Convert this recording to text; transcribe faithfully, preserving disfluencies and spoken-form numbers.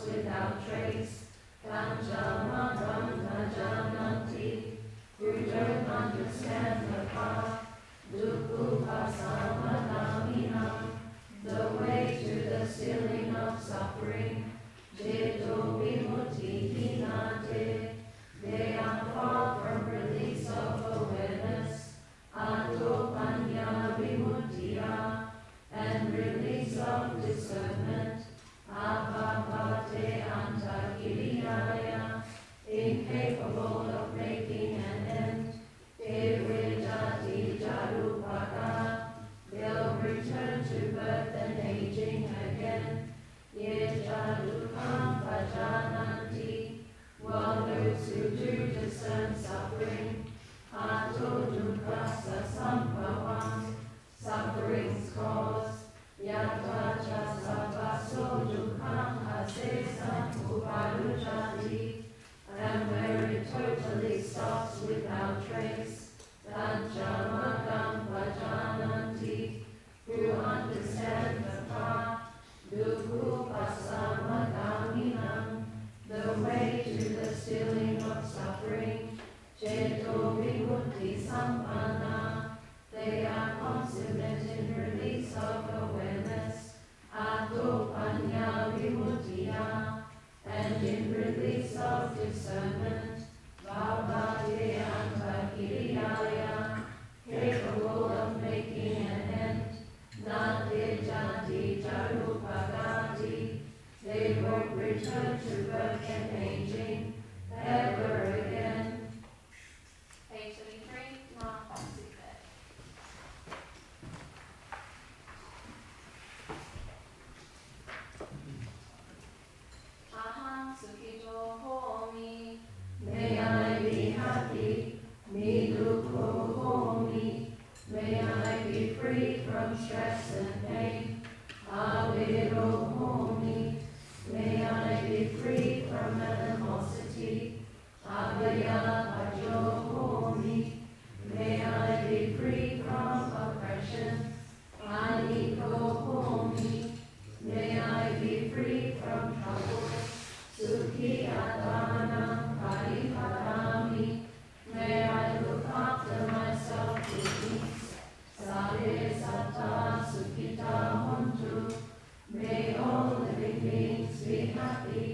without trace. Kanchamadam Najananti, who don't understand the path. Dukkupasamadamina, the way to the stilling of suffering. Jito vimutti hinate, they are far from release of awareness. Ato panya vimuttiya, and release of discernment. Apapate antakiriyaya, incapable of making an end. Evrijati jarupaka, they'll return to birth and aging again. Yejadukam vajananti, while those who do discern suffering. Ato dukkasa sambhavam, suffering's cause. Yatacha sabbaso dukkam hasesam uparujati, and where it totally stops without trace. Tanchamakam vajananti, who understand the path. Dukkupasamagaminam, the way to the stilling of suffering. Ceto vimutti sampanna, they are consummate in release of awareness. Ato panya vimuttiya, and in release of discernment. Bhavate antakiriyaya, capable of making an end. Nate jati jarupagati, they won't return to birth and aging ever again. Page seventy-three, Mark Sukhet. Aham sukhito homi, May I be happy, me dukho homi. May I be free from stress and pain. Aviro homi. May I be free from animosity. Avaya bhajo homi. May I be free from oppression. Aniko homi. May I be free from trouble. Sukhi adanam paripadami. May I look after myself with ease. Sare sata sukhita hontu. May all living beings be happy